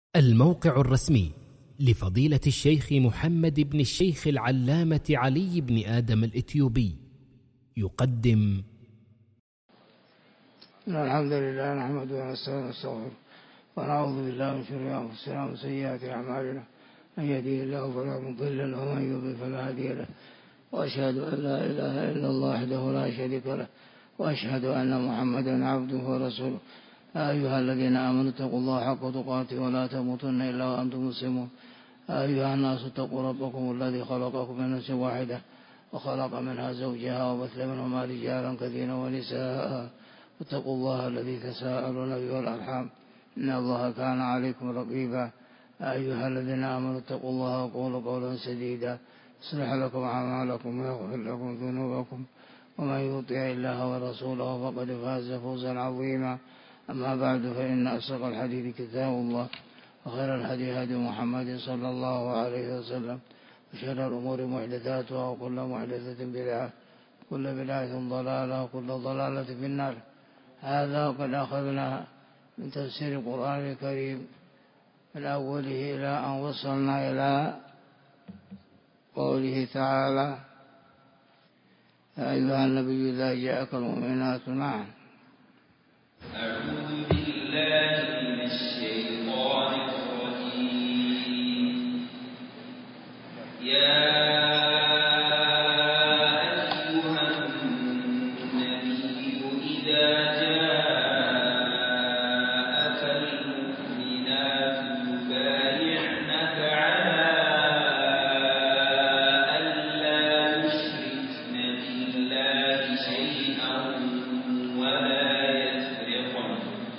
الموقع الرسمي لفضيلة الشيخ محمد بن الشيخ العلامة علي بن آدم الإثيوبي يقدم الحمد لله نحمده ونستعينه ونستغفره ونعوذ بالله من شرور أنفسنا ومن سيئات أعمالنا، من يهده الله فلا مضل له ومن يضلل فلا هادي له، وأشهد أن لا إله إلا الله وحده لا شريك له، وأشهد أن محمدا عبده ورسوله. يا أيها الذين آمنوا اتقوا الله حق تقاته ولا تموتن إلا وأنتم مسلمون. يا أيها الناس اتقوا ربكم الذي خلقكم من نفس واحدة وخلق منها زوجها وبث منهما رجالا كثيرا ونساء، واتقوا الله الذي تساءلون به والأرحام إن الله كان عليكم رقيبا. يا أيها الذين آمنوا اتقوا الله وقولوا قولا سديدا يصلح لكم أعمالكم ويغفر لكم ذنوبكم، ومن يطع الله ورسوله فقد فاز فوزا عظيما. أما بعد، فإن أصدق الحديث كتاب الله، وخير الهدي هدي محمد صلى الله عليه وسلم، وشر الأمور محدثاتها، وكل محدثة بدعة، كل بدعة ضلالة، وكل ضلالة في النار. هذا قد أخذنا من تفسير القرآن الكريم من أوله إلى أن وصلنا إلى قوله تعالى: يا أيها النبي إذا جاءك المؤمنات. نعم. أعوذ بالله من الشيطان الرجيم. يا أيها النبي إذا جاءك المؤمنات يبايعنك على ألا يشركن بالله شيئا ولا يسرقن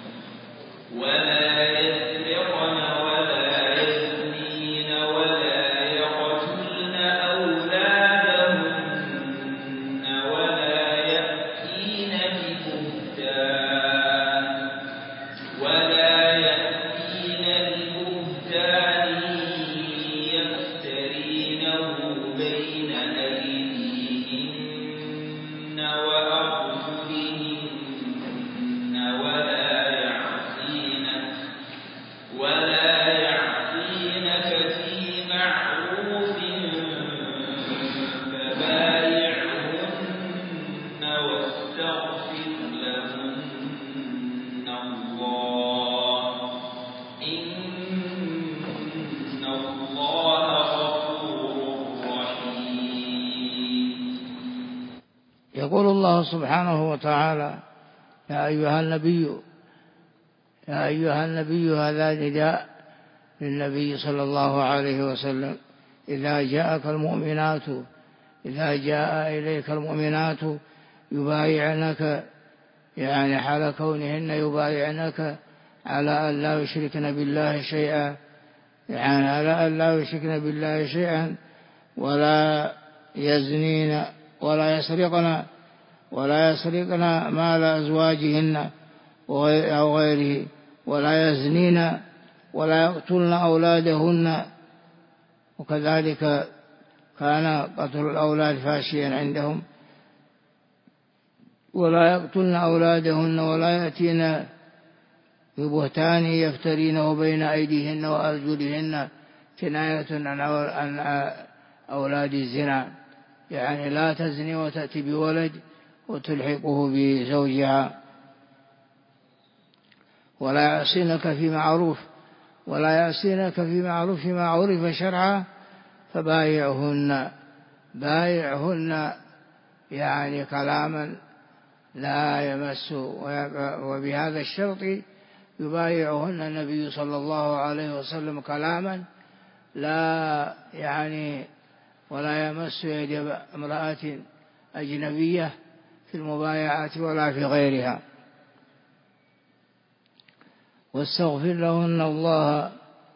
ولا يزنين ولا يقتلن أولادهن ولا يأتين ببهتان يفترينه بين أيديهن وأرجلهن ولا يعصينك في معروف فبايعهن واستغفر لهن الله إن الله غفور رحيم. يقول الله سبحانه وتعالى: يا أيها النبي. يا أيها النبي، هذا نداء للنبي صلى الله عليه وسلم. إذا جاءك المؤمنات، إذا جاء إليك المؤمنات يبايعنك، يعني حال كونهن يبايعنك على أن لا يشركن بالله شيئا، يعني على أن لا يشركن بالله شيئا، ولا يزنين ولا يسرقن مال أزواجهن أو غيره، ولا يزنين ولا يقتلن أولادهن. وكذلك كان قتل الأولاد فاشيا عندهم. ولا يقتلن أولادهن ولا يأتين ببهتان يفترينه بين أيديهن وأرجلهن، كناية عن أولاد الزنا، يعني لا تزني وتأتي بولد وتلحقه بزوجها. ولا يعصينك في معروف ما عرف شرعا بايعهن، يعني كلاما لا يمس. وبهذا الشرط يبايعهن النبي صلى الله عليه وسلم كلاما لا يعني ولا يمس يد امرأة أجنبية في المبايعات ولا في غيرها. واستغفر لهن الله،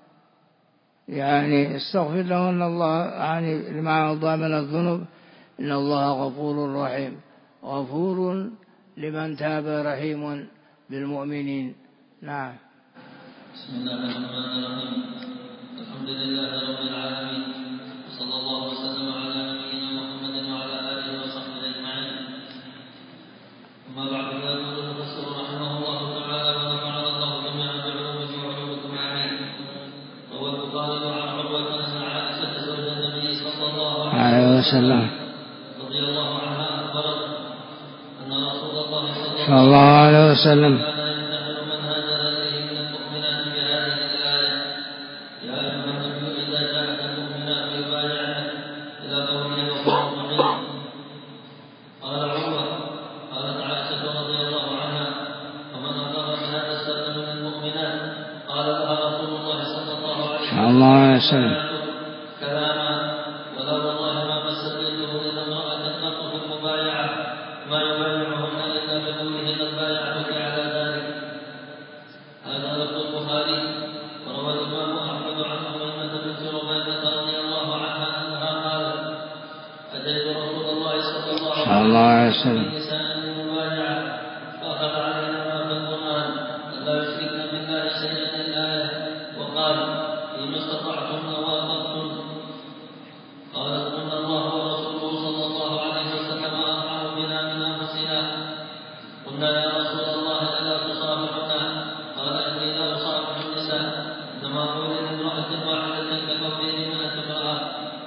يعني استغفر لهن الله يعني لما مضى من الذنوب. إن الله غفور رحيم، غفور لمن تاب رحيم بالمؤمنين. نعم. بسم الله الرحمن الرحيم. الحمد لله رب العالمين، وصلى الله وسلم على نبينا محمد وعلى آله وصحبه أجمعين. أما بعد، فيقول المفسر رحمه الله تعالى: ونفعنا الله جميعا بعلومه وعلومكم آمين. وسلم رضي الله عنها أخبرت أن رسول الله صلى الله عليه وسلم كان يمتحن من هاجر إليه من المؤمنات بهذه الآية: يا أيها النبي إذا جاءك المؤمنات يبايعنك إلى قوله غفور رحيم. قال عروة: قالت عائشة رضي الله عنها: ومن أقر بهذا السر من المؤمنات؟ قال لها رسول الله صلى الله عليه وسلم: كلاما ولا والله ما مسدته إلى امرأة قط في المبايعة ما يبايعهن إلا بقوله قد بايعتك على ذلك. هذا لفظ البخاري. وروى الإمام أحمد عن أميمة بنت ربيعة رضي الله عنها أنها قالت: أتيت رسول الله صلى الله عليه وسلم نساء المبايعة فأخذ علينا ما في القرآن ألا يشركن بالله شيئا الآية وقال: فيما استطعتن وأطعتن. قالت: قلنا الله ورسوله صلى الله عليه وسلم أرحم بنا من أنفسنا. قلنا: يا رسول الله ألا تصافحنا؟ قال: إني لا أصافح النساء، إنما قولي لامرأة واحدة كقولي لمئة امرأة.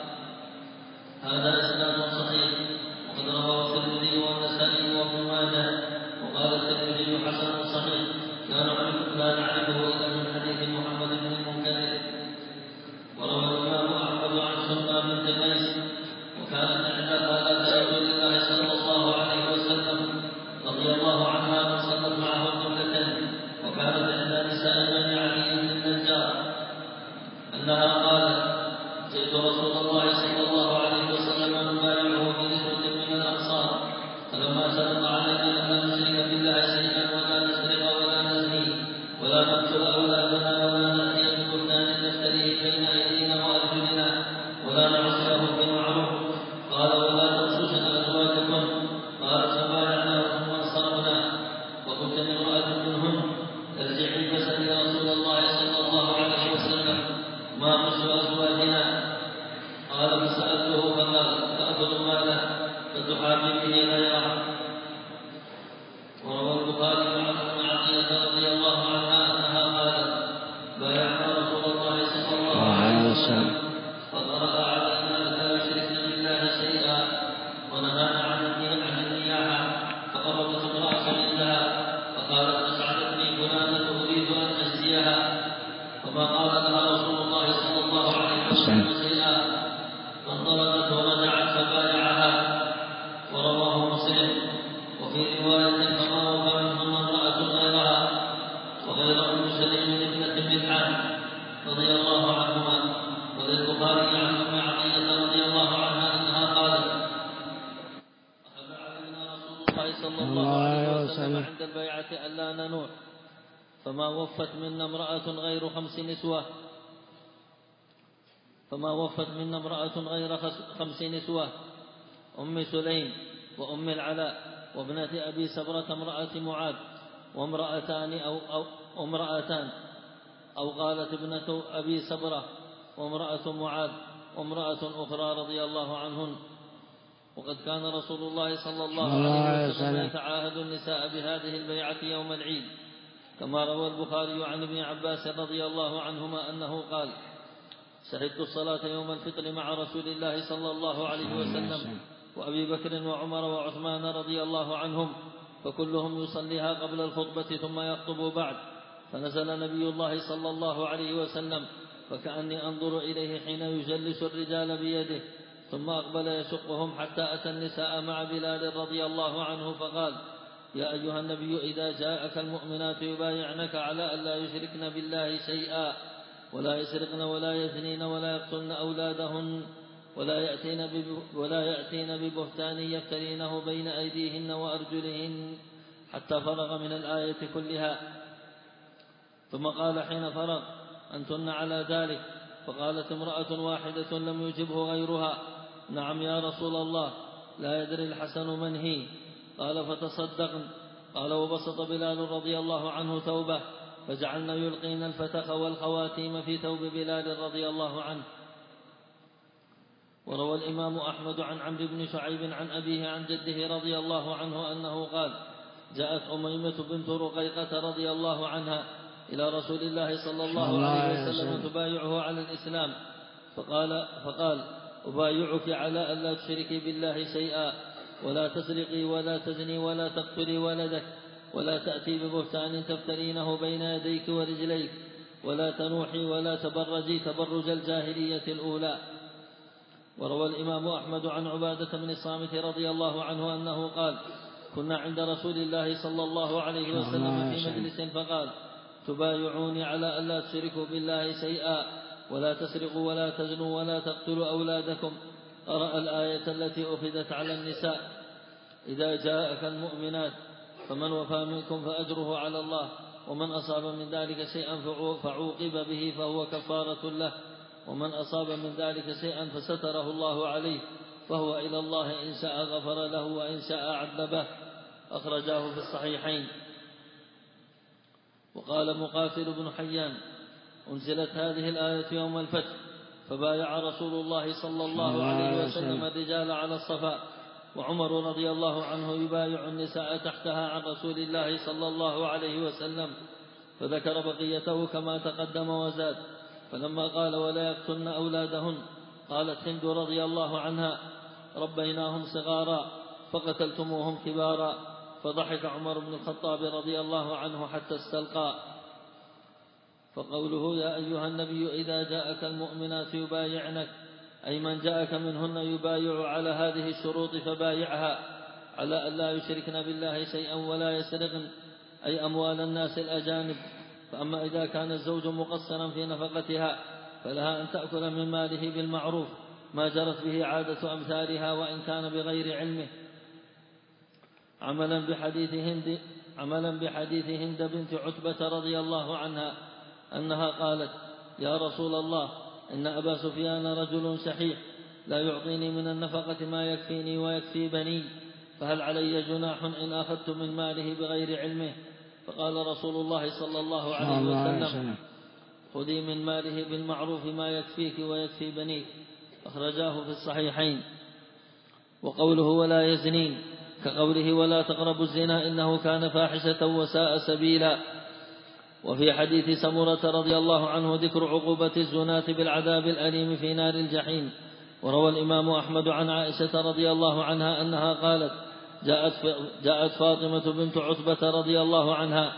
هذا إسناد صحيح، وقد رواه الترمذي والنسائي وابن ماجه. وقال الترمذي: حسن صحيح، لا نعرفه إلا من حديث محمد بن المنكدر. وروى الإمام أحمد عن سلمى بنت قيس وكانت إحدى خالات رسول الله صلى الله عليه وسلم رضي الله عنها من صلت معه قبلة، وكانت إحدى نساء بني علي بن النجار أنها قالت: جئت رسول الله صلى الله عليه وسلم نبايعه بنسوة من الأنصار، فلما شرط علينا أن لا نشرك بالله شيئا ولا نسرق ولا نزني ولا نقتل أولادنا ولا نأتي ببهتان نفتريه بين أيدينا وأرجلنا ولا نعصيه بمعروف. قال: ولا تغشوشن أزواجكم. قالت: فبايعناه ثم انصرفنا. وقلت لامرأة منهن: ارجعي فاسألي رسول الله صلى الله عليه وسلم ما غش أزواجنا. قال: فسألته فقال: تأخذ ماله فتحاكي به غيره. وروى البخاري عن أم عطية رضي الله عنها أنها قالت: بايعنا رسول الله صلى الله عليه وسلم فقرأ علينا ألا يشركن بالله شيئا ونهانا عن النياحة. فقربت امرأة عندها فقالت: أسعدتني فلانة أريد أن أجزيها. فما قال لها رسول الله صلى الله عليه وسلم شيئا، فانطلقت ورجعت فبايعها. ورواه مسلم. وفي رواية: فما وفى منهن امرأة غيرها وغير أم سليم ابنة ملحان رضي الله عنهما. وللبخاري عن أم عطية رضي الله عنها أنها قالت: أخذ علينا رسول الله صلى الله عليه وسلم عند البيعة ألا ننوح، فما وفت منا امرأة غير 5 نسوة أم سليم وأم العلاء وابنة أبي سبرة امرأة معاذ وامرأتان أو قالت ابنة أبي سبرة وامرأة معاذ وامرأة أخرى رضي الله عنهن. وقد كان رسول الله صلى الله عليه وسلم يتعاهد النساء بهذه البيعة يوم العيد، كما روى البخاري عن ابن عباس رضي الله عنهما أنه قال: شهدت الصلاة يوم الفطر مع رسول الله صلى الله عليه وسلم وأبي بكر وعمر وعثمان رضي الله عنهم، فكلهم يصليها قبل الخطبة ثم يخطب بعد. فنزل نبي الله صلى الله عليه وسلم فكأني أنظر إليه حين يجلس الرجال بيده، ثم أقبل يشقهم حتى أتى النساء مع بلال رضي الله عنه فقال: يا أيها النبي إذا جاءك المؤمنات يبايعنك على أن لا يشركن بالله شيئا ولا يسرقن ولا يزنين ولا يقتلن أولادهن ولا يأتين ببهتان يفترينه بين أيديهن وأرجلهن، حتى فرغ من الآية كلها. ثم قال حين فرغ: أنتن على ذلك؟ فقالت امرأة واحدة لم يجبه غيرها: نعم يا رسول الله، لا يدري الحسن من هي. قال: فتصدقن. قال: وبسط بلال رضي الله عنه ثوبه فجعلنا يلقين الفتخ والخواتيم في ثوب بلال رضي الله عنه. وروى الإمام أحمد عن عمرو بن شعيب عن أبيه عن جده رضي الله عنه أنه قال: جاءت أميمة بنت رقيقة رضي الله عنها إلى رسول الله صلى الله عليه وسلم تبايعه على الإسلام، فقال: أبايعك على ألا تشركي بالله شيئا ولا تسرقي ولا تزني ولا تقتلي ولدك ولا تأتي ببهتان تفترينه بين يديك ورجليك ولا تنوحي ولا تبرجي تبرج الجاهلية الأولى. وروى الإمام أحمد عن عبادة بن الصامت رضي الله عنه أنه قال: كنا عند رسول الله صلى الله عليه وسلم في مجلس فقال: تبايعوني على ألا تشركوا بالله شيئا ولا تسرقوا ولا تزنوا ولا تقتلوا أولادكم. قرأ الآية التي أخذت على النساء: إذا جاءك المؤمنات فمن وفى منكم فأجره على الله، ومن أصاب من ذلك شيئا فعوقب به فهو كفارة له، ومن أصاب من ذلك شيئا فستره الله عليه فهو إلى الله إن شاء غفر له وإن شاء عذبه. أخرجاه في الصحيحين. وقال مقاتل بن حيان: أنزلت هذه الآية يوم الفتح، فبايع رسول الله صلى الله عليه وسلم الرجال على الصفا، وعمر رضي الله عنه يبايع النساء تحتها عن رسول الله صلى الله عليه وسلم، فذكر بقيته كما تقدم وزاد. فلما قال: ولا يقتلن أولادهن، قالت هند رضي الله عنها: ربيناهم صغارا فقتلتموهم كبارا. فضحك عمر بن الخطاب رضي الله عنه حتى استلقى. فقوله: يا أيها النبي إذا جاءك المؤمنات يبايعنك، أي من جاءك منهن يبايع على هذه الشروط فبايعها على أن لا يشركن بالله شيئا ولا يسرقن، أي أموال الناس الأجانب. فأما إذا كان الزوج مقصرا في نفقتها فلها أن تأكل من ماله بالمعروف ما جرت به عادة أمثالها وإن كان بغير علمه، عملا بحديث هند بنت عتبة رضي الله عنها أنها قالت: يا رسول الله، إن أبا سفيان رجل شحيح لا يعطيني من النفقة ما يكفيني ويكفي بني، فهل علي جناح إن أخذت من ماله بغير علمه؟ فقال رسول الله صلى الله عليه وسلم: خذي من ماله بالمعروف ما يكفيك ويكفي بنيك. أخرجاه في الصحيحين. وقوله: ولا يزنين، كقوله: ولا تقربوا الزنا إنه كان فاحشة وساء سبيلا. وفي حديث سمرة رضي الله عنه ذكر عقوبة الزناة بالعذاب الأليم في نار الجحيم. وروى الإمام أحمد عن عائشة رضي الله عنها أنها قالت: جاءت فاطمة بنت عتبة رضي الله عنها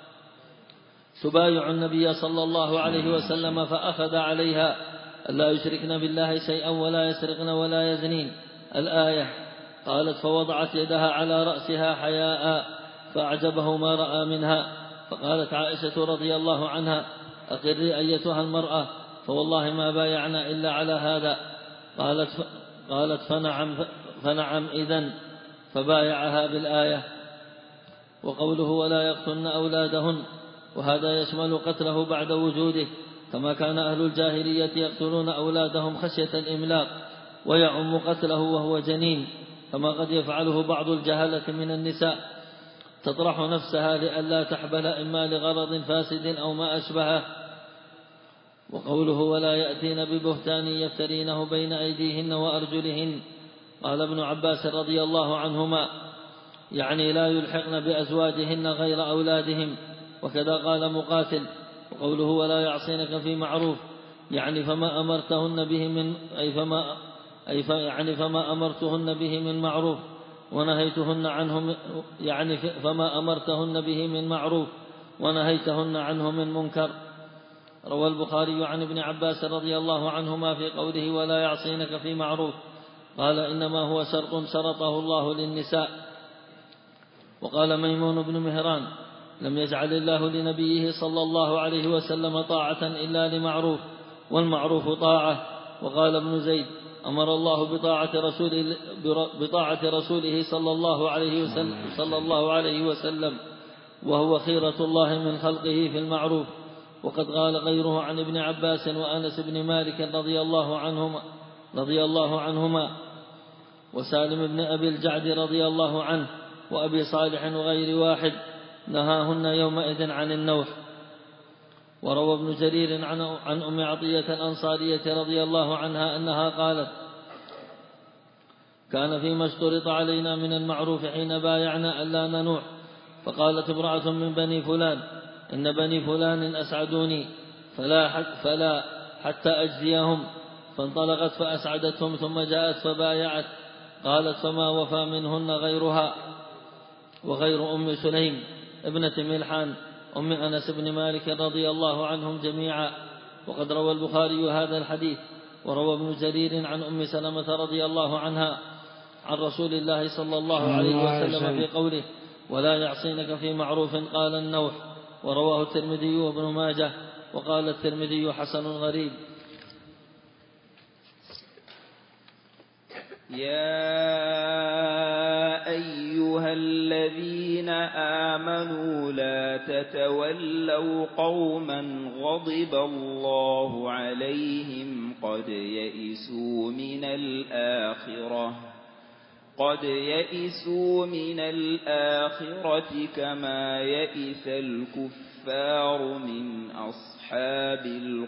تبايع النبي صلى الله عليه وسلم، فأخذ عليها ألا يشركن بالله شيئا ولا يسرقن ولا يزنين الآية. قالت: فوضعت يدها على رأسها حياء فأعجبه ما رأى منها، فقالت عائشة رضي الله عنها: أقري أيتها المرأة، فوالله ما بايعنا إلا على هذا. قالت: فنعم إذن، فبايعها بالآية. وقوله: ولا يقتلن أولادهن، وهذا يشمل قتله بعد وجوده، كما كان أهل الجاهلية يقتلون أولادهم خشية الإملاق، ويعم قتله وهو جنين، كما قد يفعله بعض الجهلة من النساء، تطرح نفسها لئلا تحبل إما لغرض فاسد أو ما أشبهه. وقوله: ولا يأتين ببهتان يفترينه بين أيديهن وأرجلهن، قال ابن عباس رضي الله عنهما: يعني لا يلحقن بأزواجهن غير أولادهم. وكذا قال مقاتل. وقوله: ولا يعصينك في معروف، يعني فما أمرتهن به من معروف ونهيتهن عنه، يعني فما أمرتهن به من معروف ونهيتهن عنه من منكر. روى البخاري عن ابن عباس رضي الله عنهما في قوله: ولا يعصينك في معروف، قال: إنما هو شرط شرطه الله للنساء. وقال ميمون بن مهران: لم يجعل الله لنبيه صلى الله عليه وسلم طاعة إلا لمعروف، والمعروف طاعة. وقال ابن زيد: أمر الله بطاعة رسوله صلى الله عليه وسلم، وهو خيرة الله من خلقه في المعروف. وقد قال غيره عن ابن عباس وأنس بن مالك رضي الله عنهما وسالم بن أبي الجعد رضي الله عنه وأبي صالح وغير واحد: نهاهن يومئذ عن النوح. وروى ابن جرير عن أم عطية الأنصارية رضي الله عنها أنها قالت: كان فيما اشترط علينا من المعروف حين بايعنا ألا ننوح، فقالت امرأة من بني فلان: إن بني فلان أسعدوني فلا حتى أجزيهم، فانطلقت فأسعدتهم ثم جاءت فبايعت. قالت فما وفى منهن غيرها وغير أم سليم ابنة ملحان أم أنس بن مالك رضي الله عنهم جميعا. وقد روى البخاري هذا الحديث، وروى ابن جرير عن أم سلمة رضي الله عنها عن رسول الله صلى الله عليه وسلم في قوله ولا يعصينك في معروف قال النوح. ورواه الترمذي وابن ماجه، وقال الترمذي حسن غريب. يا أيها الذين آمنوا لا تتولوا قوما غضب الله عليهم قد يئسوا من الآخرة كما يئس الكفار من أصحاب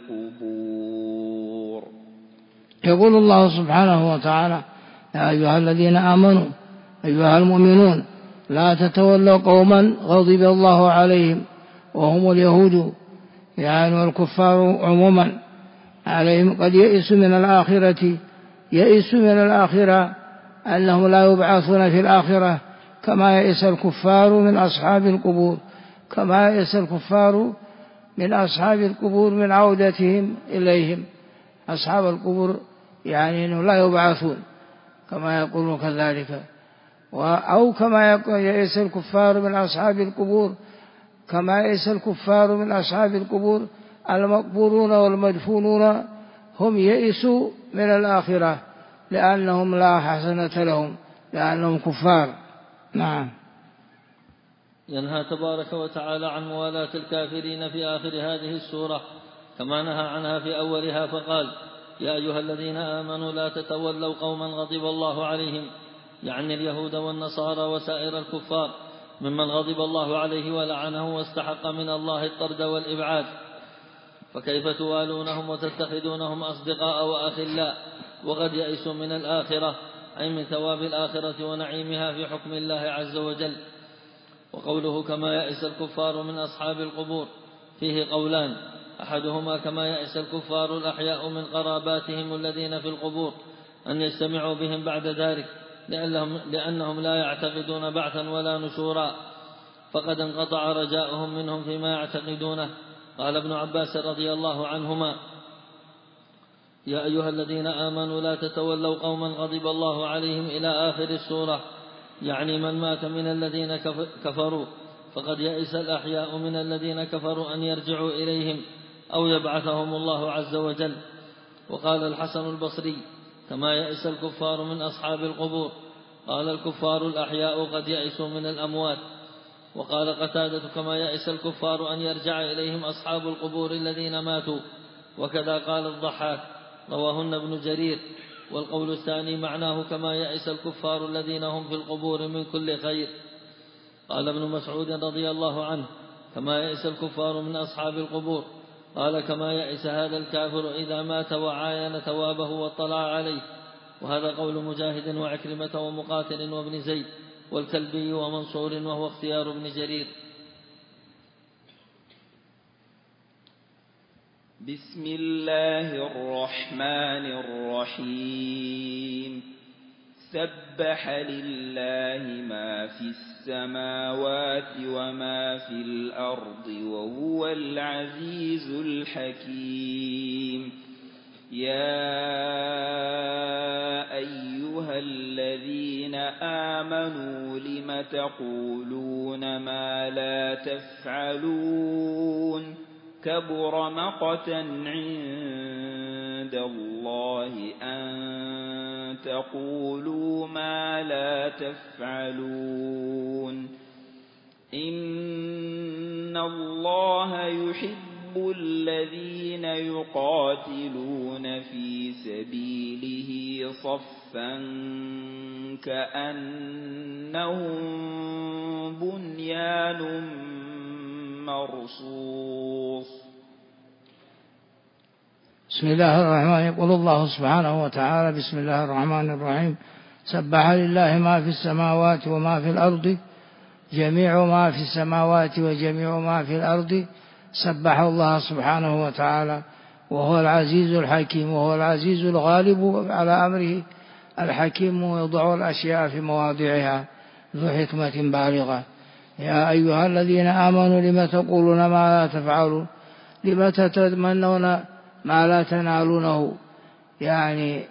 القبور. يقول الله سبحانه وتعالى يا أيها الذين آمنوا أيها المؤمنون لا تتولوا قوما غضب الله عليهم، وهم اليهود يعني والكفار عموما عليهم، قد يئسوا من الآخرة، يئسوا من الآخرة أنهم لا يبعثون في الآخرة كما يئس الكفار من أصحاب القبور، كما يئس الكفار من أصحاب القبور من عودتهم إليهم. أصحاب القبور يعني أنهم لا يبعثون كما يقولون كذلك، أو كما يئس الكفار من أصحاب القبور، كما يئس الكفار من أصحاب القبور المقبورون والمدفونون هم يئسوا من الآخرة لأنهم لا حسنة لهم، لأنهم كفار. نعم. ينهى تبارك وتعالى عن موالاة الكافرين في آخر هذه السورة كما نهى عنها في أولها، فقال يا أيها الذين آمنوا لا تتولوا قوما غضب الله عليهم، يعني اليهود والنصارى وسائر الكفار ممن غضب الله عليه ولعنه واستحق من الله الطرد والإبعاد. فكيف توالونهم وتتخذونهم أصدقاء وأخلاء وقد يئسوا من الآخرة، أي من ثواب الآخرة ونعيمها في حكم الله عز وجل. وقوله كما يئس الكفار من أصحاب القبور فيه قولان، أحدهما كما يئس الكفار الأحياء من قراباتهم الذين في القبور أن يجتمعوا بهم بعد ذلك، لأنهم لا يعتقدون بعثا ولا نشورا، فقد انقطع رجاؤهم منهم فيما يعتقدونه. قال ابن عباس رضي الله عنهما يا أيها الذين آمنوا لا تتولوا قوما غضب الله عليهم إلى آخر السورة، يعني من مات من الذين كفروا، فقد يئس الأحياء من الذين كفروا أن يرجعوا إليهم أو يبعثهم الله عز وجل. وقال الحسن البصري كما يئس الكفار من أصحاب القبور، قال الكفار الأحياء قد يئسوا من الأموات. وقال قتادة كما يئس الكفار أن يرجع إليهم أصحاب القبور الذين ماتوا. وكذا قال الضحاك رواهن ابن جرير. والقول الثاني معناه كما يئس الكفار الذين هم في القبور من كل خير. قال ابن مسعود رضي الله عنه كما يئس الكفار من أصحاب القبور، قال كما يئس هذا الكافر إذا مات وعاين ثوابه واطلع عليه. وهذا قول مجاهد وعكرمة ومقاتل وابن زيد والكلبي ومنصور، وهو اختيار ابن جرير. بسم الله الرحمن الرحيم. سبح لله ما في السماوات وما في الأرض وهو العزيز الحكيم. يا أيها الذين آمنوا لم تقولون ما لا تفعلون كبر مقتا عند الله أن تقولوا ما لا تفعلون. إن الله يحب الذين يقاتلون في سبيله صفا كأنهم بنيان مرصوص. بسم الله الرحمن. يقول الله سبحانه وتعالى بسم الله الرحمن الرحيم. سبح لله ما في السماوات وما في الأرض، جميع ما في السماوات وجميع ما في الأرض سبح الله سبحانه وتعالى وهو العزيز الحكيم، وهو العزيز الغالب على أمره، الحكيم يضع الأشياء في مواضعها ذو حكمة بالغة. يا أيها الذين آمنوا لم تقولون ما لا تفعلون، لم تتمنون ما لا تنالونه، يعني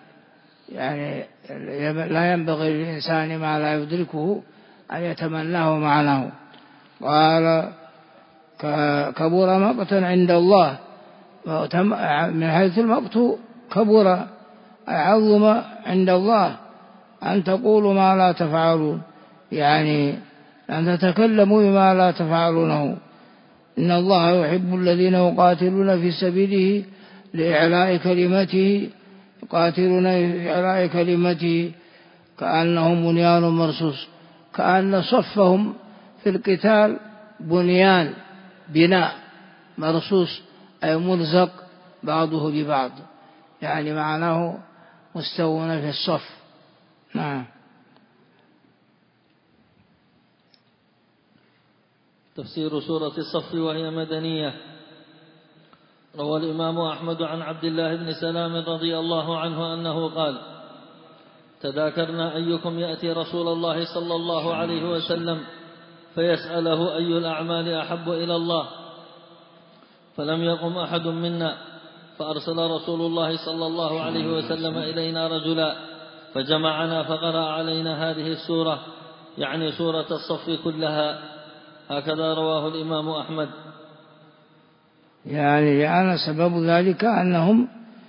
لا ينبغي للإنسان ما لا يدركه أن يتمناه معناه. قال كبر مقتا عند الله، من حيث المقت كبر عظم عند الله أن تقولوا ما لا تفعلون، يعني أن تتكلموا بما لا تفعلونه. إن الله يحب الذين يقاتلون في سبيله لإعلاء كلمته، يقاتلون لإعلاء كلمته كأنهم بنيان مرصوص، كأن صفهم في القتال بنيان، بناء مرصوص أي ملزق بعضه ببعض، يعني معناه مستوون في الصف. نعم. تفسير سورة الصف وهي مدنية. روى الإمام أحمد عن عبد الله بن سلام رضي الله عنه أنه قال: تذاكرنا أيكم يأتي رسول الله صلى الله عليه وسلم فيسأله أي الأعمال أحب إلى الله، فلم يقم أحد منا، فأرسل رسول الله صلى الله عليه وسلم إلينا رجلا فجمعنا فقرأ علينا هذه السورة، يعني سورة الصف كلها. هكذا رواه الإمام أحمد. يعني سبب ذلك أنهم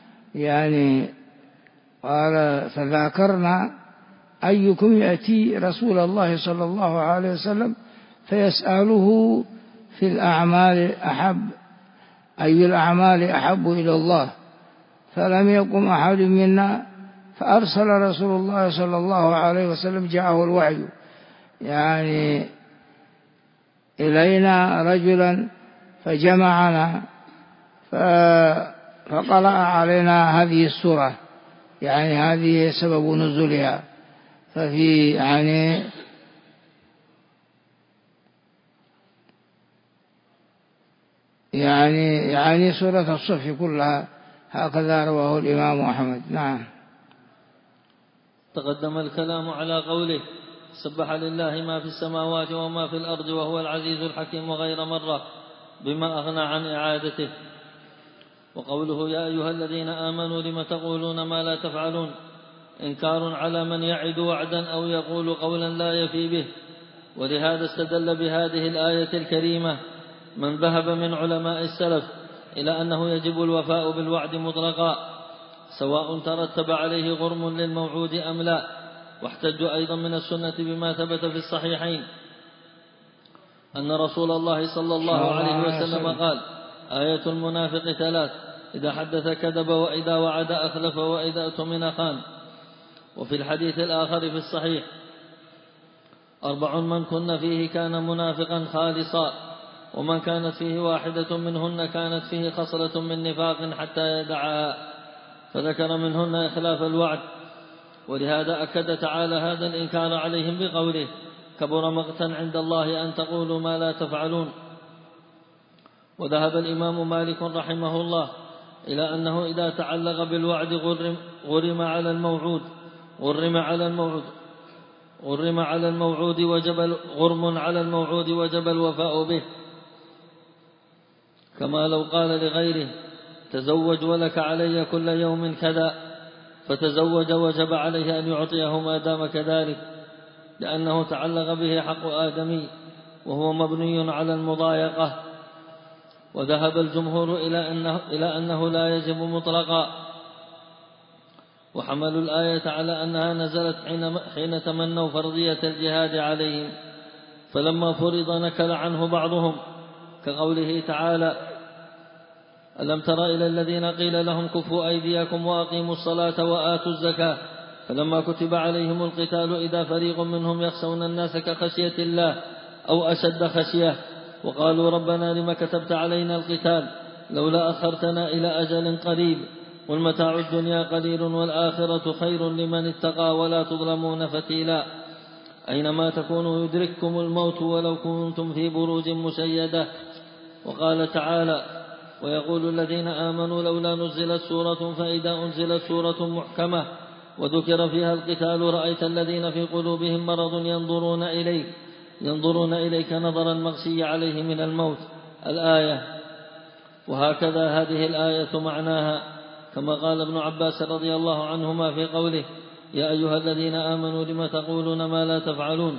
قال فذاكرنا أيكم يأتي رسول الله صلى الله عليه وسلم فيسأله في الأعمال أحب، أي الأعمال أحب إلى الله، فلم يقم أحد منا، فأرسل رسول الله صلى الله عليه وسلم، جاءه الوحي يعني إلينا رجلا فجمعنا فقرأ علينا هذه السورة، يعني هذه سبب نزولها. ففي يعني سورة الصف كلها. هكذا رواه الإمام أحمد. نعم. تقدم الكلام على قوله: سبح لله ما في السماوات وما في الأرض وهو العزيز الحكيم غير مرة، بما أغنى عن إعادته. وقوله: يا أيها الذين آمنوا لم تقولون ما لا تفعلون، إنكار على من يعد وعدا أو يقول قولا لا يفي به. ولهذا استدل بهذه الآية الكريمة من ذهب من علماء السلف إلى أنه يجب الوفاء بالوعد مطلقا، سواء ترتب عليه غرم للموعود أم لا. واحتجوا أيضا من السنة بما ثبت في الصحيحين أن رسول الله صلى الله عليه وسلم قال: آية المنافق ثلاث: إذا حدث كذب، وإذا وعد أخلف، وإذا اؤتمن خان. وفي الحديث الآخر في الصحيح: 4 من كن فيه كان منافقا خالصا، ومن كانت فيه واحدة منهن كانت فيه خصلة من نفاق حتى يدعها، فذكر منهن إخلاف الوعد. ولهذا أكد تعالى هذا الإنكار عليهم بقوله: كبر مقتا عند الله أن تقولوا ما لا تفعلون. وذهب الإمام مالك رحمه الله إلى أنه إذا تعلق بالوعد غرم على الموعود وجب الوفاء به، كما لو قال لغيره: تزوج ولك علي كل يوم كذا، فتزوج وجب عليه أن يعطيه ما دام كذلك، لأنه تعلق به حق آدمي وهو مبني على المضايقة. وذهب الجمهور إلى أنه لا يجب مطلقا، وحملوا الآية على أنها نزلت حين تمنوا فرضية الجهاد عليهم، فلما فرض نكل عنه بعضهم، كقوله تعالى: ألم تر إلى الذين قيل لهم كفوا أيديكم وأقيموا الصلاة وآتوا الزكاة، فلما كتب عليهم القتال إذا فريق منهم يخشون الناس كخشية الله أو أشد خشية، وقالوا ربنا لم كتبت علينا القتال لولا أخرتنا إلى أجل قريب، قل متاع الدنيا قليل والآخرة خير لمن اتقى ولا تظلمون فتيلا. أينما تكونوا يدرككم الموت ولو كنتم في بروج مشيدة. وقال تعالى: ويقول الذين آمنوا لولا نزلت سورة فإذا أنزلت سورة محكمة وذكر فيها القتال رأيت الذين في قلوبهم مرض ينظرون إليك نظر المغشي عليه من الموت الآية. وهكذا هذه الآية معناها كما قال ابن عباس رضي الله عنهما في قوله يا أيها الذين آمنوا لم تقولون ما لا تفعلون.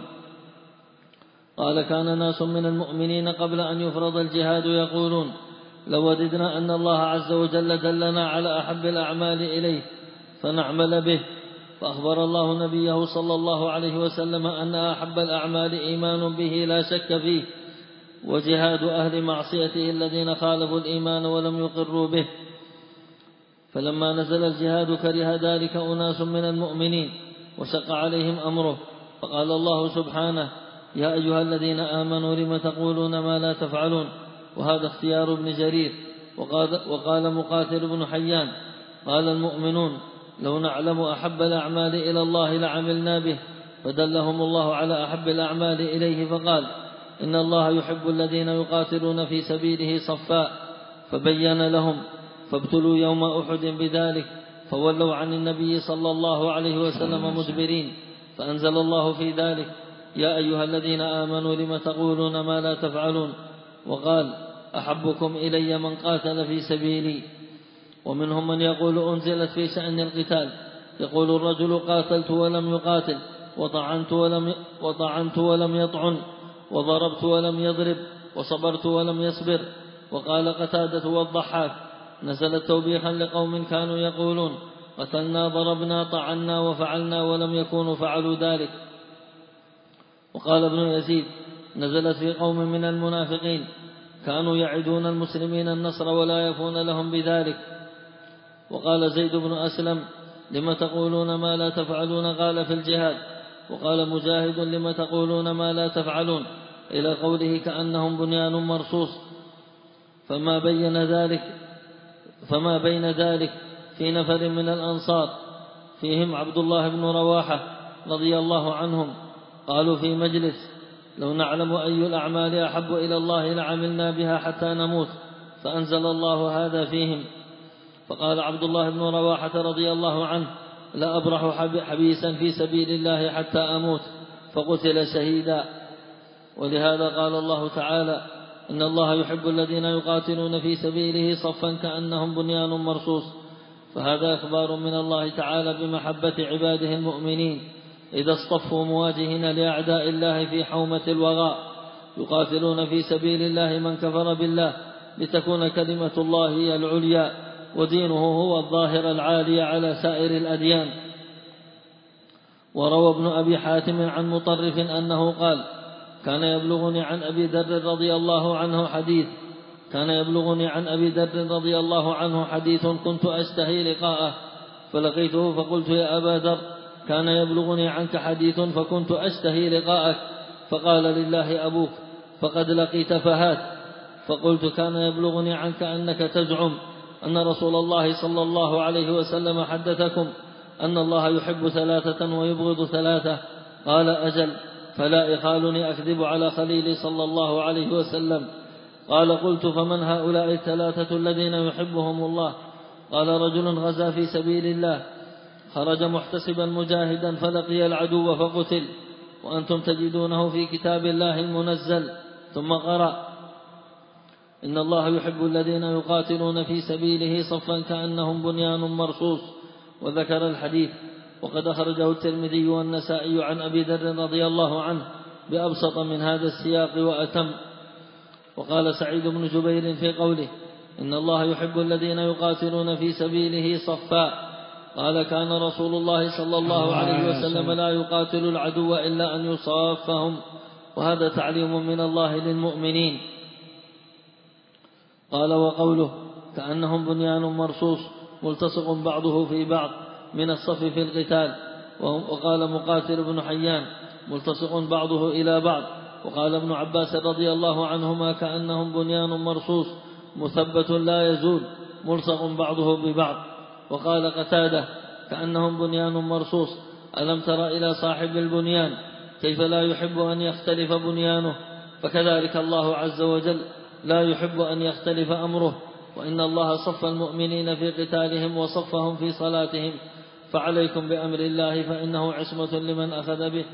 قال كان ناس من المؤمنين قبل أن يفرض الجهاد يقولون لو وددنا أن الله عز وجل دلنا على أحب الأعمال إليه فنعمل به، فأخبر الله نبيه صلى الله عليه وسلم أن أحب الأعمال إيمان به لا شك فيه، وجهاد أهل معصيته الذين خالفوا الإيمان ولم يقروا به. فلما نزل الجهاد كره ذلك أناس من المؤمنين وشق عليهم أمره، فقال الله سبحانه يا أيها الذين آمنوا لم تقولون ما لا تفعلون. وهذا اختيار ابن جرير. وقال مقاتل بن حيان قال المؤمنون لو نعلم أحب الأعمال إلى الله لعملنا به، فدلهم الله على أحب الأعمال إليه فقال إن الله يحب الذين يقاتلون في سبيله صفاء، فبين لهم فابتلوا يوم أحد بذلك فولوا عن النبي صلى الله عليه وسلم مدبرين، فأنزل الله في ذلك يا أيها الذين آمنوا لم تقولون ما لا تفعلون. وقال أحبكم إلي من قاتل في سبيلي. ومنهم من يقول أنزلت في شأن القتال، يقول الرجل قاتلت ولم يقاتل، وطعنت ولم يطعن، وضربت ولم يضرب، وصبرت ولم يصبر. وقال قتادة والضحاك نزلت توبيخا لقوم كانوا يقولون قتلنا ضربنا طعنا وفعلنا ولم يكونوا فعلوا ذلك. وقال ابن يزيد نزلت في قوم من المنافقين كانوا يعدون المسلمين النصر ولا يفون لهم بذلك. وقال زيد بن أسلم لم تقولون ما لا تفعلون قال في الجهاد. وقال مجاهد لم تقولون ما لا تفعلون إلى قوله كأنهم بنيان مرصوص. فما بين ذلك في نفر من الأنصار فيهم عبد الله بن رواحة رضي الله عنهم قالوا في مجلس لو نعلم أي الأعمال أحب إلى الله لعملنا بها حتى نموت، فأنزل الله هذا فيهم. فقال عبد الله بن رواحة رضي الله عنه لا أبرح حبيسا في سبيل الله حتى أموت، فقتل شهيدا. ولهذا قال الله تعالى إن الله يحب الذين يقاتلون في سبيله صفا كأنهم بنيان مرصوص. فهذا إخبار من الله تعالى بمحبة عباده المؤمنين إذا اصطفوا مواجهين لأعداء الله في حومة الوغاء يقاتلون في سبيل الله من كفر بالله لتكون كلمة الله هي العليا ودينه هو الظاهر العالي على سائر الأديان. وروى ابن أبي حاتم عن مطرف أنه قال كان يبلغني عن أبي ذر رضي الله عنه حديث كنت أشتهي لقاءه فلقيته فقلت يا أبا ذر كان يبلغني عنك حديث فكنت أشتهي لقاءك، فقال لله أبوك فقد لقيت فهات. فقلت كان يبلغني عنك أنك تزعم أن رسول الله صلى الله عليه وسلم حدثكم أن الله يحب 3 ويبغض 3. قال أجل، فلا يخالني أكذب على خليلي صلى الله عليه وسلم. قال قلت فمن هؤلاء 3 الذين يحبهم الله؟ قال رجل غزا في سبيل الله خرج محتسبا مجاهدا فلقي العدو فقتل وأنتم تجدونه في كتاب الله المنزل. ثم قرأ إن الله يحب الذين يقاتلون في سبيله صفا كأنهم بنيان مرصوص، وذكر الحديث. وقد أخرجه الترمذي والنسائي عن أبي ذر رضي الله عنه بأبسط من هذا السياق وأتم. وقال سعيد بن جبير في قوله إن الله يحب الذين يقاتلون في سبيله صفا قال كان رسول الله صلى الله عليه وسلم لا يقاتل العدو إلا أن يصافهم، وهذا تعليم من الله للمؤمنين. قال وقوله كأنهم بنيان مرصوص ملتصق بعضه في بعض من الصف في القتال. وقال مقاتل بن حيان ملتصق بعضه إلى بعض. وقال ابن عباس رضي الله عنهما كأنهم بنيان مرصوص مثبت لا يزول ملصق بعضه ببعض. وقال قتادة كأنهم بنيان مرصوص ألم تر إلى صاحب البنيان كيف لا يحب أن يختلف بنيانه؟ فكذلك الله عز وجل لا يحب أن يختلف أمره، وإن الله صف المؤمنين في قتالهم وصفهم في صلاتهم، فعليكم بأمر الله فإنه عصمة لمن أخذ به.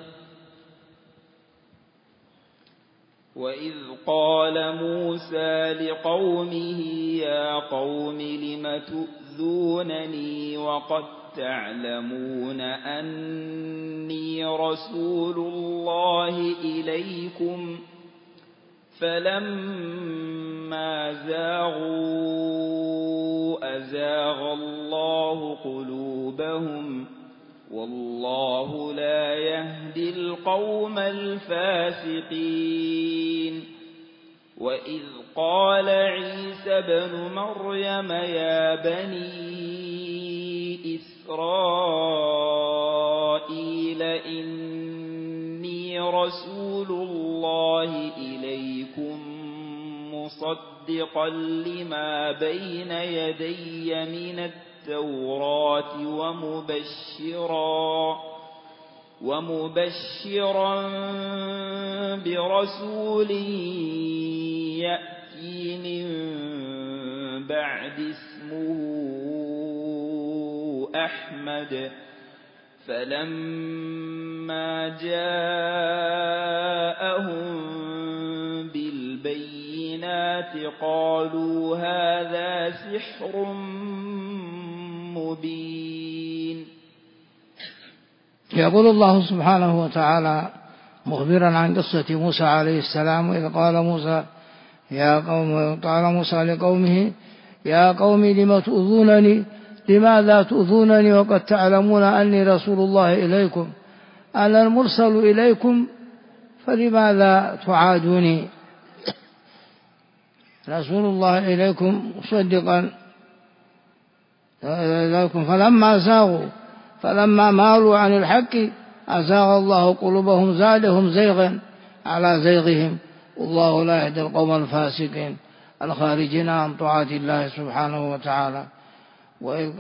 وإذ قال موسى لقومه يا قوم لم تؤذونني وقد تعلمون أني رسول الله إليكم فلما زاغوا أزاغ الله قلوبهم والله لا يهدي القوم الفاسقين. وإذ قال عيسى ابن مريم يا بني إسرائيل إني رسول الله إليكم مصدقا لما بين يدي من التوراة ومبشرا برسول يأتي من بعد اسمه أحمد. فلما جاءهم بالبينات قالوا هذا سحر مبين. يقول الله سبحانه وتعالى مخبرا عن قصة موسى عليه السلام: إذ قال موسى لقومه يا قوم لم تؤذونني، لماذا تؤذونني وقد تعلمون أني رسول الله إليكم، أنا المرسل إليكم فلماذا تعادوني؟ رسول الله إليكم مصدقا إليكم. فلما مالوا عن الحق أزاغ الله قلوبهم زادهم زيغا على زيغهم والله لا يهدي القوم الفاسقين الخارجين عن طاعة الله سبحانه وتعالى. وإذ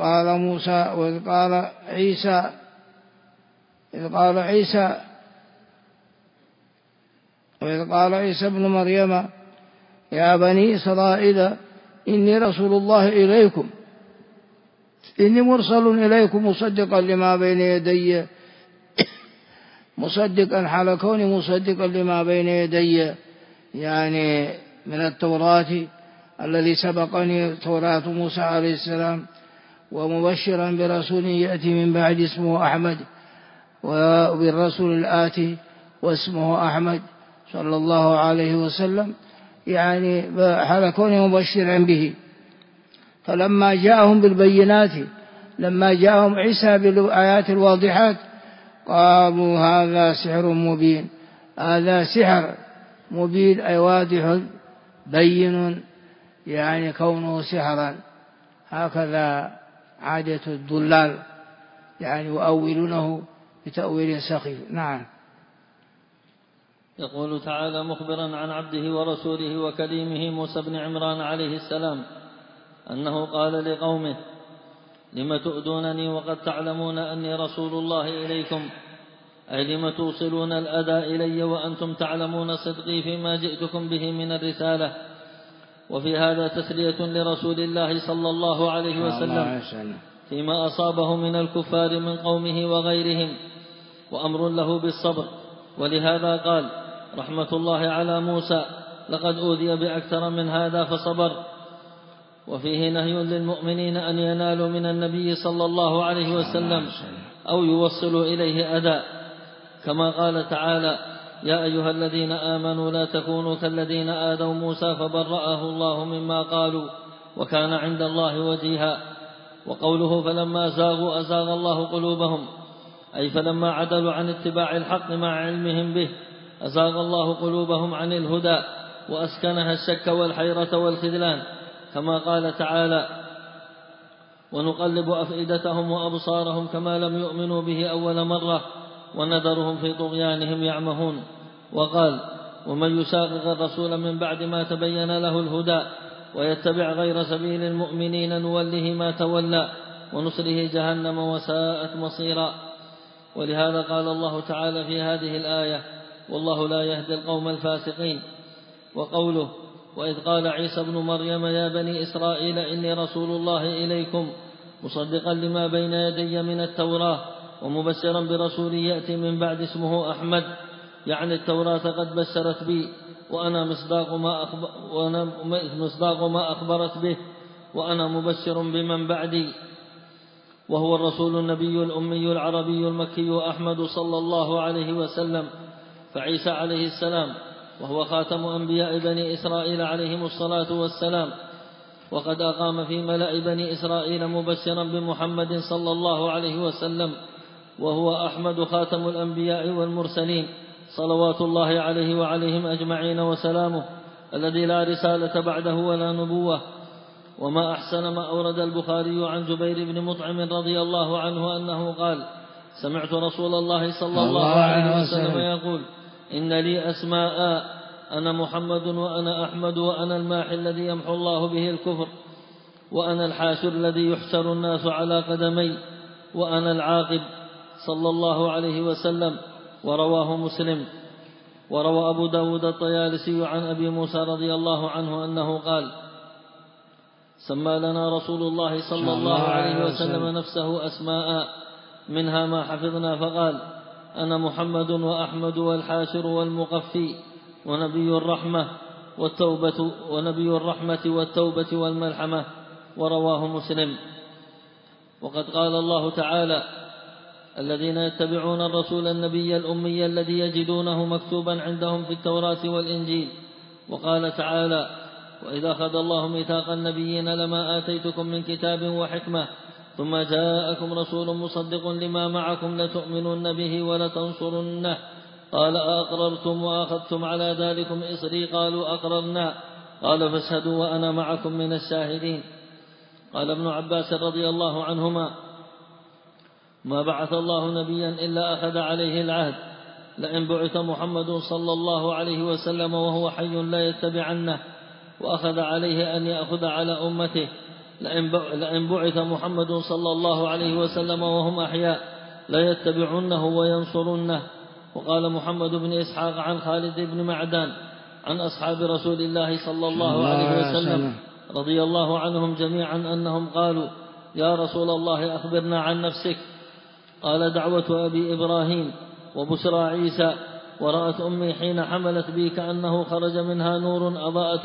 قال عيسى ابن مريم يا بني إسرائيل إني رسول الله إليكم، إني مرسل إليكم مصدقا لما بين يدي، مصدقا حال كوني مصدقا لما بين يدي يعني من التوراة الذي سبقني توراة موسى عليه السلام، ومبشرا برسول يأتي من بعد اسمه أحمد، وبالرسول الآتي واسمه أحمد صلى الله عليه وسلم، يعني حال كونه مبشرا به. فلما جاءهم بالبينات، لما جاءهم عيسى بالآيات الواضحات قالوا هذا سحر مبين، هذا سحر مبين أي واضح بين، يعني كونه سحرا. هكذا عادة الضلال، يعني يؤولونه بتأويل سخيف. نعم. يقول تعالى مخبرا عن عبده ورسوله وكليمه موسى بن عمران عليه السلام أنه قال لقومه لم تؤذونني وقد تعلمون أني رسول الله إليكم، أي لم توصلون الأذى إلي وأنتم تعلمون صدقي فيما جئتكم به من الرسالة. وفي هذا تسلية لرسول الله صلى الله عليه وسلم فيما أصابه من الكفار من قومه وغيرهم، وأمر له بالصبر. ولهذا قال رحمة الله على موسى لقد أوذي بأكثر من هذا فصبر. وفيه نهي للمؤمنين أن ينالوا من النبي صلى الله عليه وسلم أو يوصلوا إليه أذى، كما قال تعالى يا أيها الذين آمنوا لا تكونوا كالذين آذوا موسى فبرأه الله مما قالوا وكان عند الله وجيها. وقوله فلما زاغوا أزاغ الله قلوبهم، أي فلما عدلوا عن اتباع الحق مع علمهم به أزاغ الله قلوبهم عن الهدى وأسكنها الشك والحيرة والخذلان، كما قال تعالى ونقلب أفئدتهم وأبصارهم كما لم يؤمنوا به أول مرة ونذرهم في طغيانهم يعمهون. وقال ومن يشاقق الرسول من بعد ما تبين له الهدى ويتبع غير سبيل المؤمنين نوله ما تولى ونصره جهنم وساءت مصيرا. ولهذا قال الله تعالى في هذه الآية والله لا يهدي القوم الفاسقين. وقوله وإذ قال عيسى ابن مريم يا بني إسرائيل إني رسول الله إليكم مصدقا لما بين يدي من التوراة ومبشرا برسول يأتي من بعد اسمه أحمد، يعني التوراة قد بشرت بي وأنا مصداق ما أخبرت به، وأنا مبشر بمن بعدي، وهو الرسول النبي الأمي العربي المكي أحمد صلى الله عليه وسلم. فعيسى عليه السلام وهو خاتم أنبياء بني إسرائيل عليهم الصلاة والسلام، وقد أقام في ملأ بني إسرائيل مبشرا بمحمد صلى الله عليه وسلم، وهو أحمد خاتم الأنبياء والمرسلين صلوات الله عليه وعليهم أجمعين وسلامه، الذي لا رسالة بعده ولا نبوة. وما أحسن ما أورد البخاري عن جبير بن مطعم رضي الله عنه أنه قال سمعت رسول الله صلى الله عليه وسلم يقول إن لي أسماء أنا محمد وأنا أحمد وأنا الماحي الذي يمحو الله به الكفر وأنا الحاشر الذي يحشر الناس على قدمي وأنا العاقب صلى الله عليه وسلم. ورواه مسلم. وروى أبو داود الطيالسي عن أبي موسى رضي الله عنه أنه قال سمى لنا رسول الله صلى الله عليه وسلم نفسه أسماء منها ما حفظنا، فقال أنا محمد وأحمد والحاشر والمقفي ونبي الرحمة والتوبة والملحمة. ورواه مسلم. وقد قال الله تعالى الذين يتبعون الرسول النبي الأمي الذي يجدونه مكتوبا عندهم في التوراة والإنجيل. وقال تعالى وإذا أخذ الله ميثاق النبيين لما آتيتكم من كتاب وحكمة ثم جاءكم رسول مصدق لما معكم لتؤمنن به ولتنصرنه قال أأقررتم وأخذتم على ذلكم إصري قالوا أقررنا قال فاشهدوا وأنا معكم من الشاهدين. قال ابن عباس رضي الله عنهما ما بعث الله نبيا إلا أخذ عليه العهد، لئن بعث محمد صلى الله عليه وسلم وهو حي لا يتبعنه، وأخذ عليه أن يأخذ على أمته لئن بعث محمد صلى الله عليه وسلم وهم أحياء لا يتبعنه وينصرنه. وقال محمد بن إسحاق عن خالد بن معدان عن أصحاب رسول الله صلى الله عليه وسلم رضي الله عنهم جميعا أنهم قالوا يا رسول الله أخبرنا عن نفسك. قال دعوة أبي إبراهيم وبشرى عيسى، ورأت أمي حين حملت بي كأنه خرج منها نور أضاءت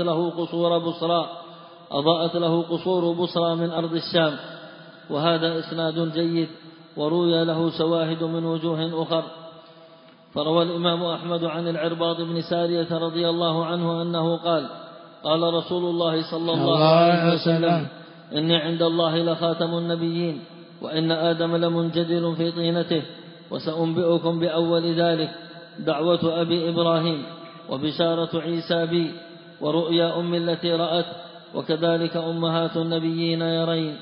له قصور بصرى من أرض الشام. وهذا إسناد جيد وروي له شواهد من وجوه أخر. فروى الإمام أحمد عن العرباض بن سارية رضي الله عنه أنه قال قال رسول الله صلى الله عليه وسلم إني عند الله لخاتم النبيين وإن آدم لمنجدل في طينته، وسأنبئكم بأول ذلك دعوة أبي إبراهيم وبشارة عيسى بي ورؤيا أمي التي رأت، وكذلك أمهات النبيين يرين.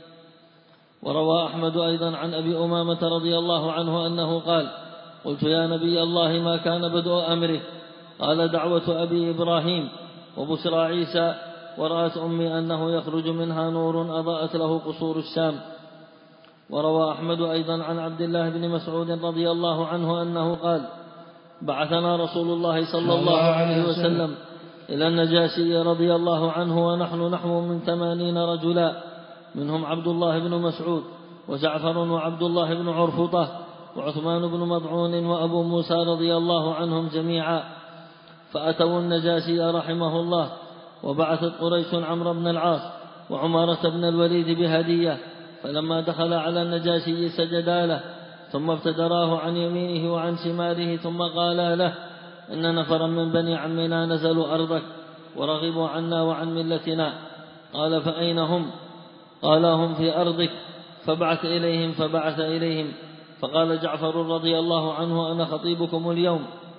وروى أحمد أيضا عن أبي أمامة رضي الله عنه أنه قال قلت يا نبي الله ما كان بدء أمره؟ قال دعوة أبي إبراهيم وبشرى عيسى، ورأت أمي أنه يخرج منها نور أضاءت له قصور الشام. وروى أحمد أيضا عن عبد الله بن مسعود رضي الله عنه أنه قال بعثنا رسول الله صلى الله عليه وسلم إلى النجاشي رضي الله عنه ونحن نحو من 80 رجلا، منهم عبد الله بن مسعود وجعفر وعبد الله بن عرفطة وعثمان بن مضعون وأبو موسى رضي الله عنهم جميعا. فأتوا النجاشي رحمه الله، وبعثت قريش عمرو بن العاص وعمارة بن الوليد بهدية، فلما دخل على النجاشي سجدا له، ثم ابتدراه عن يمينه وعن شماله، ثم قالا له إن نفرا من بني عمنا نزلوا أرضك ورغبوا عنا وعن ملتنا. قال فأين هم؟ قال هم في أرضك، فبعث إليهم. فبعث إليهم، فقال جعفر رضي الله عنه أنا خطيبكم اليوم،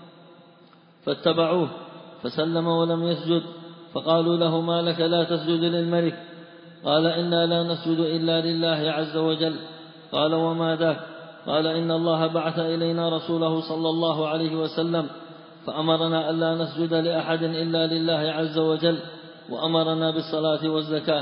فاتبعوه فسلم ولم يسجد، فقالوا له ما لك لا تسجد للملك؟ قال إنا لا نسجد إلا لله عز وجل. قال وما ذاك؟ قال إن الله بعث إلينا رسوله صلى الله عليه وسلم فأمرنا ألا نسجد لأحد إلا لله عز وجل، وأمرنا بالصلاة والزكاة.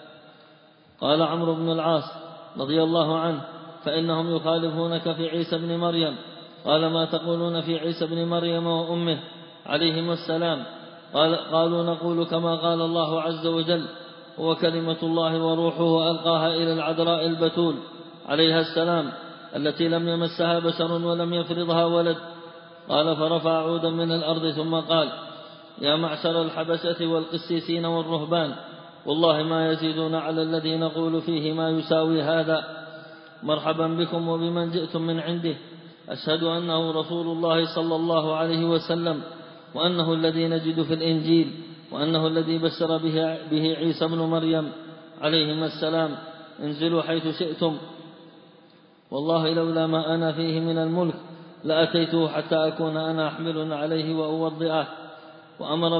قال عمرو بن العاص رضي الله عنه فإنهم يخالفونك في عيسى بن مريم. قال ما تقولون في عيسى بن مريم وأمه عليهما السلام؟ قالوا نقول كما قال الله عز وجل: هو كلمة الله وروحه ألقاها إلى العذراء البتول عليها السلام التي لم يمسها بشر ولم يفرضها ولد. قال: فرفع عودا من الأرض ثم قال: يا معشر الحبشة والقسيسين والرهبان، والله ما يزيدون على الذي نقول فيه ما يساوي هذا. مرحبا بكم وبمن جئتم من عنده. أشهد أنه رسول الله صلى الله عليه وسلم، وأنه الذي نجد في الإنجيل، وأنه الذي بشر به عيسى بن مريم عليهما السلام: انزلوا حيث شئتم، والله لولا ما أنا فيه من الملك لأتيته حتى أكون أنا أحمل عليه وأوضعه. وأمر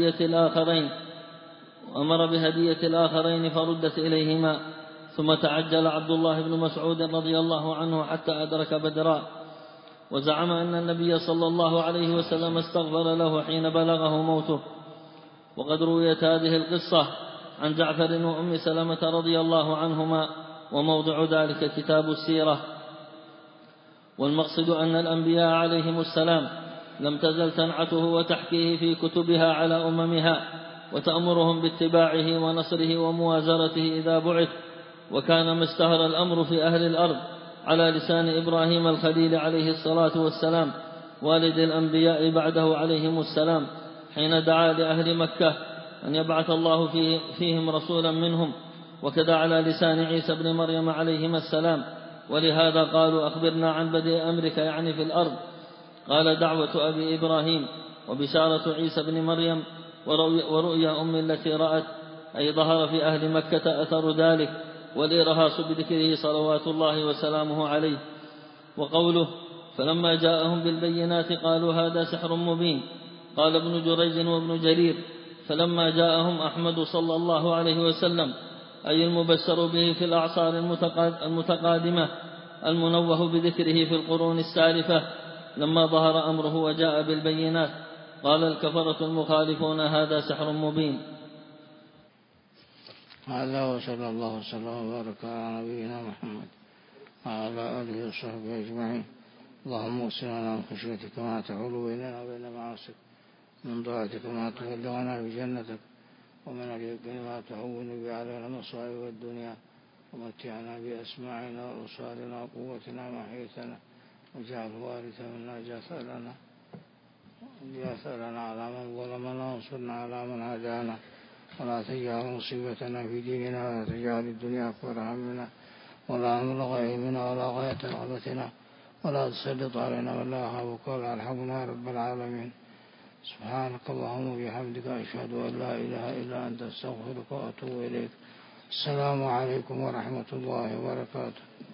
بهدية الآخرين فردت إليهما. ثم تعجل عبد الله بن مسعود رضي الله عنه حتى أدرك بدرا، وزعم أن النبي صلى الله عليه وسلم استغفر له حين بلغه موته. وقد رويت هذه القصة عن جعفر وأم سلمة رضي الله عنهما، وموضع ذلك كتاب السيرة. والمقصد أن الأنبياء عليهم السلام لم تزل تنعته وتحكيه في كتبها على أممها، وتأمرهم باتباعه ونصره وموازرته إذا بعث. وكان ما اشتهر الأمر في أهل الأرض على لسان إبراهيم الخليل عليه الصلاة والسلام، والد الأنبياء بعده عليهم السلام، حين دعا لأهل مكة أن يبعث الله فيهم رسولا منهم. وكذا على لسان عيسى بن مريم عليهما السلام. ولهذا قالوا: أخبرنا عن بدء أمرك، يعني في الأرض. قال: دعوة أبي إبراهيم، وبشارة عيسى بن مريم، ورؤيا أم التي رأت، أي ظهر في أهل مكة أثر ذلك، والإرهاص بذكره صلوات الله وسلامه عليه. وقوله: فلما جاءهم بالبينات قالوا هذا سحر مبين. قال ابن جريج وابن جرير: فلما جاءهم أحمد صلى الله عليه وسلم، أي المبشر به في الأعصار المتقادمة، المنوه بذكره في القرون السالفة، لما ظهر أمره وجاء بالبينات، قال الكفرة المخالفون هذا سحر مبين. هذا وصلى الله وسلم وبارك على نبينا محمد وعلى آله وصحبه أجمعين. اللهم اغفر لنا من خشيتك ما تحول بيننا وبين معاصيك، من طاعتك ما تبلغنا بجنتك، ومن اليقين ما تهون به علينا مصائب الدنيا، ومتعنا بأسماعنا وأبصارنا وقوتنا ما أحييتنا، واجعله وارثا منا، جاثرنا على من ظلمنا، وانصرنا على من عادانا، ولا تجعل مصيبتنا في ديننا، ولا تجعل الدنيا أكبر همنا، ولا مبلغ علمنا، ولا غاية رغبتنا، ولا تسلط علينا من لا يخافك ولا يرحمنا يا رب العالمين. سبحانك اللهم وبحمدك، أشهد أن لا إله إلا أنت، أستغفرك وأتوب إليك. السلام عليكم ورحمة الله وبركاته.